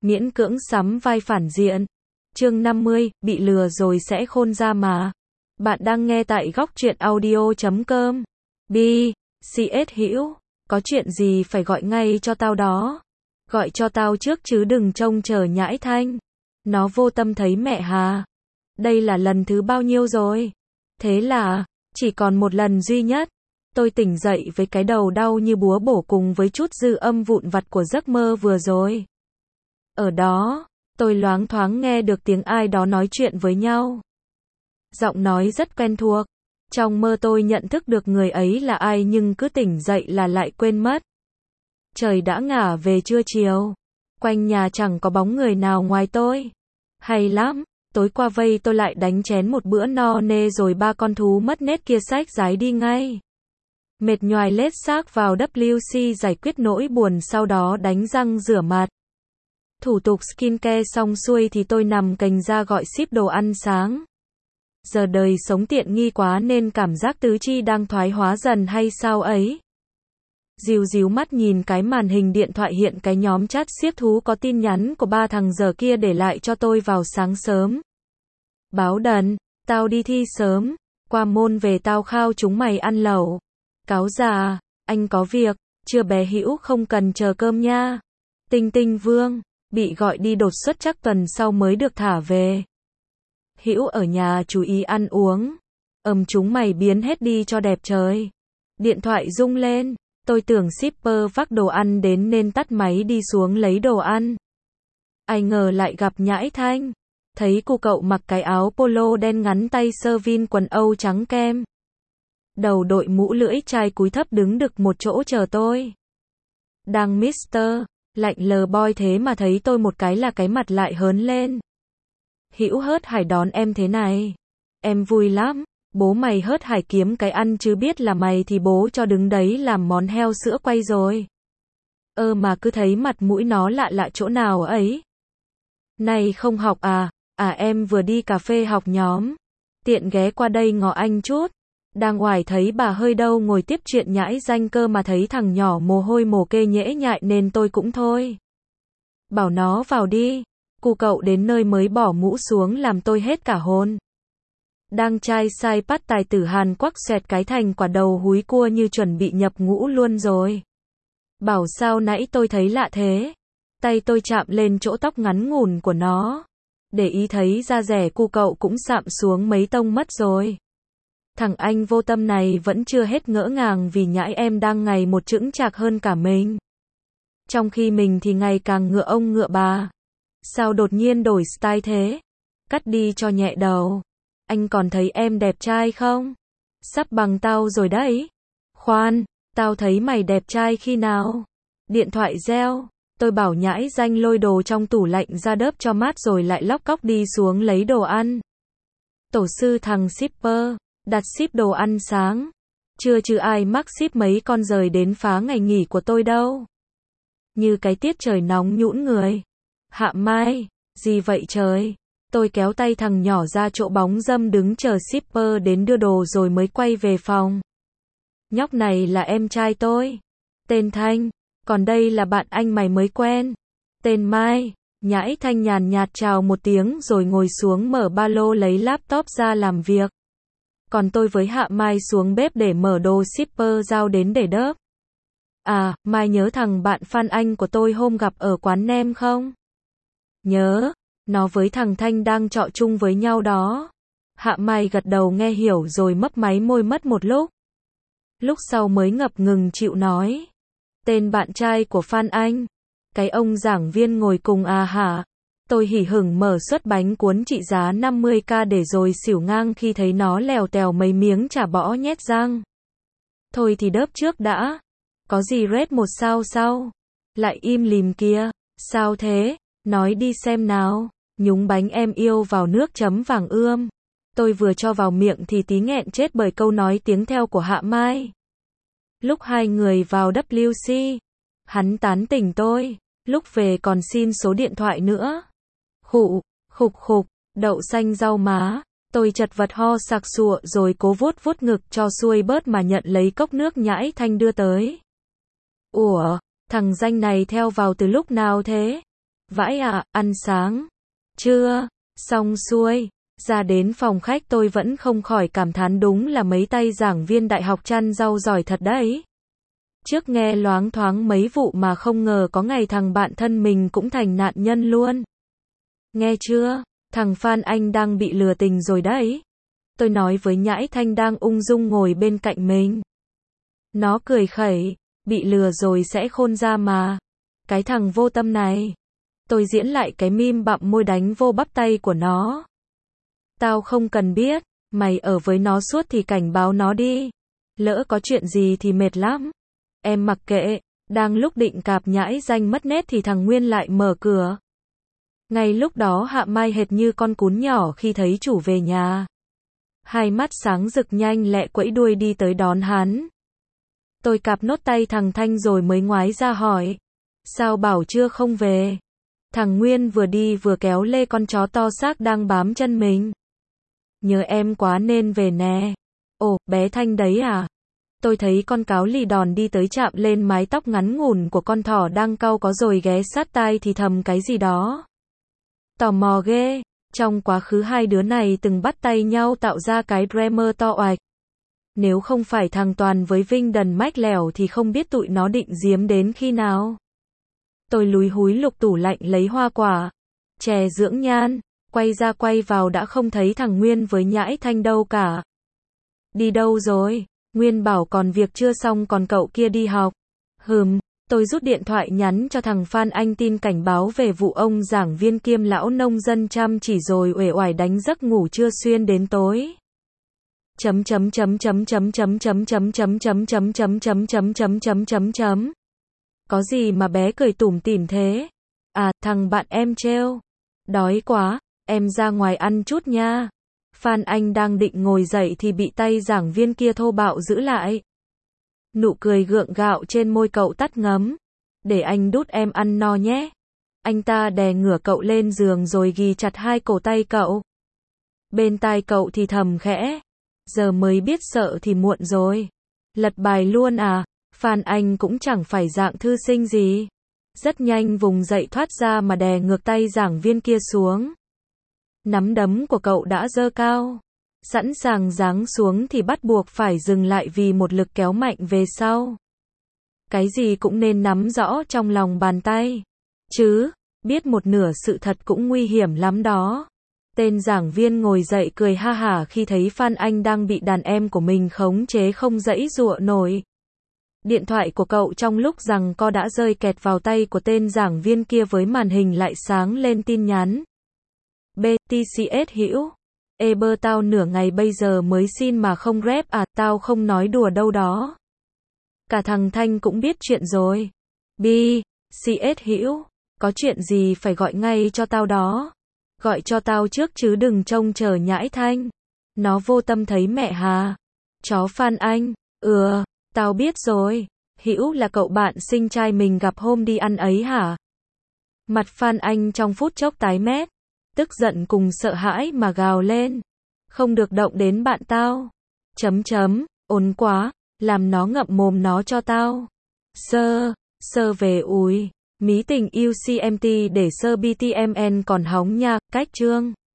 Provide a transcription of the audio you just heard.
miễn cưỡng sắm vai phản diện. Chương 50, bị lừa rồi sẽ khôn ra mà. Bạn đang nghe tại góc truyện audio.com. CS Hữu, có chuyện gì phải gọi ngay cho tao đó. Gọi cho tao trước chứ đừng trông chờ nhãi Thanh. Nó vô tâm thấy mẹ Hà. Đây là lần thứ bao nhiêu rồi? Thế là, chỉ còn một lần duy nhất. Tôi tỉnh dậy với cái đầu đau như búa bổ cùng với chút dư âm vụn vặt của giấc mơ vừa rồi. Ở đó, tôi loáng thoáng nghe được tiếng ai đó nói chuyện với nhau. Giọng nói rất quen thuộc. Trong mơ tôi nhận thức được người ấy là ai nhưng cứ tỉnh dậy là lại quên mất. Trời đã ngả về trưa chiều. Quanh nhà chẳng có bóng người nào ngoài tôi. Hay lắm, tối qua vây tôi lại đánh chén một bữa no nê rồi ba con thú mất nết kia xách giái đi ngay. Mệt nhoài lết xác vào WC giải quyết nỗi buồn sau đó đánh răng rửa mặt. Thủ tục skincare xong xuôi thì tôi nằm cành ra gọi ship đồ ăn sáng. Giờ đời sống tiện nghi quá nên cảm giác tứ chi đang thoái hóa dần hay sao ấy. Díu mắt nhìn cái màn hình điện thoại hiện cái nhóm chat siếc thú có tin nhắn của ba thằng giờ kia để lại cho tôi vào sáng sớm. Báo đần, tao đi thi sớm, qua môn về tao khao chúng mày ăn lẩu. Cáo già, anh có việc, chưa bé Hữu không cần chờ cơm nha. Tinh Vương, bị gọi đi đột xuất chắc tuần sau mới được thả về. Hữu ở nhà chú ý ăn uống. Chúng mày biến hết đi cho đẹp trời. Điện thoại rung lên, tôi tưởng shipper vác đồ ăn đến nên tắt máy đi xuống lấy đồ ăn. Ai ngờ lại gặp nhãi Thanh. Thấy cô cậu mặc cái áo polo đen ngắn tay sơ vin quần âu trắng kem. Đầu đội mũ lưỡi chai cúi thấp đứng đực một chỗ chờ tôi. Đang Mister, lạnh lờ boy thế mà thấy tôi một cái là cái mặt lại hớn lên. Hữu hớt hải đón em thế này. Em vui lắm, bố mày hớt hải kiếm cái ăn chứ biết là mày thì bố cho đứng đấy làm món heo sữa quay rồi. Mà cứ thấy mặt mũi nó lạ lạ chỗ nào ấy. Này không học à? Em vừa đi cà phê học nhóm. Tiện ghé qua đây ngó anh chút. Đang ngoài thấy bà hơi đâu ngồi tiếp chuyện nhãi danh cơ mà thấy thằng nhỏ mồ hôi mồ kê nhễ nhại nên tôi cũng thôi. Bảo nó vào đi. Cu cậu đến nơi mới bỏ mũ xuống làm tôi hết cả hồn. Đang trai sai bắt tài tử Hàn quắc xoẹt cái thành quả đầu húi cua như chuẩn bị nhập ngũ luôn rồi. Bảo sao nãy tôi thấy lạ thế. Tay tôi chạm lên chỗ tóc ngắn ngủn của nó. Để ý thấy da rẻ cu cậu cũng sạm xuống mấy tông mất rồi. Thằng anh vô tâm này vẫn chưa hết ngỡ ngàng vì nhãi em đang ngày một chững chạc hơn cả mình. Trong khi mình thì ngày càng ngựa ông ngựa bà. Sao đột nhiên đổi style thế? Cắt đi cho nhẹ đầu. Anh còn thấy em đẹp trai không? Sắp bằng tao rồi đấy. Khoan, tao thấy mày đẹp trai khi nào? Điện thoại reo. Tôi bảo nhãi danh lôi đồ trong tủ lạnh ra đớp cho mát rồi lại lóc cóc đi xuống lấy đồ ăn. Tổ sư thằng shipper, đặt ship đồ ăn sáng. Chưa chứ ai mắc ship mấy con rời đến phá ngày nghỉ của tôi đâu. Như cái tiết trời nóng nhũn người. Hạ Mai, gì vậy trời? Tôi kéo tay thằng nhỏ ra chỗ bóng râm đứng chờ shipper đến đưa đồ rồi mới quay về phòng. Nhóc này là em trai tôi. Tên Thanh, còn đây là bạn anh mày mới quen. Tên Mai. Nhãi Thanh nhàn nhạt chào một tiếng rồi ngồi xuống mở ba lô lấy laptop ra làm việc. Còn tôi với Hạ Mai xuống bếp để mở đồ shipper giao đến để đớp. Mai nhớ thằng bạn Phan Anh của tôi hôm gặp ở quán nem không? Nhớ, nó với thằng Thanh đang trọ chung với nhau đó. Hạ Mai gật đầu nghe hiểu rồi mấp máy môi mất một lúc. Lúc sau mới ngập ngừng chịu nói. Tên bạn trai của Phan Anh. Cái ông giảng viên ngồi cùng hả? Tôi hỉ hửng mở suất bánh cuốn trị giá 50k để rồi xỉu ngang khi thấy nó lèo tèo mấy miếng chả bỏ nhét răng. Thôi thì đớp trước đã. Có gì rate 1 sao sau? Lại im lìm kia. Sao thế? Nói đi xem nào. Nhúng bánh em yêu vào nước chấm vàng ươm. Tôi vừa cho vào miệng thì tí nghẹn chết bởi câu nói tiếng theo của Hạ Mai. Lúc hai người vào WC, hắn tán tỉnh tôi. Lúc về còn xin số điện thoại nữa. Khục, đậu xanh rau má. Tôi chật vật ho sặc sụa rồi cố vuốt ngực cho xuôi bớt mà nhận lấy cốc nước nhãi Thanh đưa tới. Ủa, thằng danh này theo vào từ lúc nào thế? Vãi à, ăn sáng. Chưa. Xong xuôi. Ra đến phòng khách tôi vẫn không khỏi cảm thán đúng là mấy tay giảng viên đại học chăn rau giỏi thật đấy. Trước nghe loáng thoáng mấy vụ mà không ngờ có ngày thằng bạn thân mình cũng thành nạn nhân luôn. Nghe chưa? Thằng Phan Anh đang bị lừa tình rồi đấy. Tôi nói với Nhãi Thanh đang ung dung ngồi bên cạnh mình. Nó cười khẩy, bị lừa rồi sẽ khôn ra mà. Cái thằng vô tâm này. Tôi diễn lại cái meme bặm môi đánh vô bắp tay của nó. Tao không cần biết, mày ở với nó suốt thì cảnh báo nó đi. Lỡ có chuyện gì thì mệt lắm. Em mặc kệ, đang lúc định cạp Nhãi Danh mất nét thì thằng Nguyên lại mở cửa. Ngay lúc đó Hạ Mai hệt như con cún nhỏ khi thấy chủ về nhà. Hai mắt sáng rực nhanh lẹ quẫy đuôi đi tới đón hắn. Tôi cạp nốt tay thằng Thanh rồi mới ngoái ra hỏi. Sao bảo chưa không về? Thằng Nguyên vừa đi vừa kéo lê con chó to xác đang bám chân mình. Nhớ em quá nên về nè. Ồ, bé Thanh đấy à? Tôi thấy con cáo lì đòn đi tới chạm lên mái tóc ngắn ngủn của con thỏ đang cau có rồi ghé sát tai thì thầm cái gì đó. Tò mò ghê, trong quá khứ hai đứa này từng bắt tay nhau tạo ra cái drama to oạch. Nếu không phải thằng Toàn với Vinh đần mách lẻo thì không biết tụi nó định giếm đến khi nào. Tôi lúi húi lục tủ lạnh lấy hoa quả, chè dưỡng nhan, quay ra quay vào đã không thấy thằng Nguyên với Nhãi Thanh đâu cả. Đi đâu rồi? Nguyên bảo còn việc chưa xong còn cậu kia đi học. Tôi rút điện thoại nhắn cho thằng Phan Anh tin cảnh báo về vụ ông giảng viên kiêm lão nông dân chăm chỉ rồi uể oải đánh giấc ngủ trưa xuyên đến tối. Có gì mà bé cười tủm tỉm thế? À, thằng bạn em trêu. Đói quá, em ra ngoài ăn chút nha. Phan Anh đang định ngồi dậy thì bị tay giảng viên kia thô bạo giữ lại. Nụ cười gượng gạo trên môi cậu tắt ngấm. Để anh đút em ăn no nhé. Anh ta đè ngửa cậu lên giường rồi ghì chặt hai cổ tay cậu. Bên tai cậu thì thầm khẽ. Giờ mới biết sợ thì muộn rồi. Lật bài luôn à? Phan Anh cũng chẳng phải dạng thư sinh gì. Rất nhanh vùng dậy thoát ra mà đè ngược tay giảng viên kia xuống. Nắm đấm của cậu đã giơ cao. Sẵn sàng giáng xuống thì bắt buộc phải dừng lại vì một lực kéo mạnh về sau. Cái gì cũng nên nắm rõ trong lòng bàn tay. Chứ, biết một nửa sự thật cũng nguy hiểm lắm đó. Tên giảng viên ngồi dậy cười ha hả khi thấy Phan Anh đang bị đàn em của mình khống chế không giãy giụa nổi. Điện thoại của cậu trong lúc giằng co đã rơi kẹt vào tay của tên giảng viên kia với màn hình lại sáng lên tin nhắn. BTCS Hữu. Ê bơ tao nửa ngày bây giờ mới xin mà không rep à, tao không nói đùa đâu đó. Cả thằng Thanh cũng biết chuyện rồi. BTCS Hữu. Có chuyện gì phải gọi ngay cho tao đó. Gọi cho tao trước chứ đừng trông chờ Nhãi Thanh. Nó vô tâm thấy mẹ hà. Chó Phan Anh. Tao biết rồi. Hữu là cậu bạn sinh trai mình gặp hôm đi ăn ấy hả? Mặt Phan Anh trong phút chốc tái mét. Tức giận cùng sợ hãi mà gào lên. Không được động đến bạn tao. Ồn quá. Làm nó ngậm mồm nó cho tao. Sơ về ùi. Mí tình UCMT để sơ BTMN còn hóng nha. Cách chương.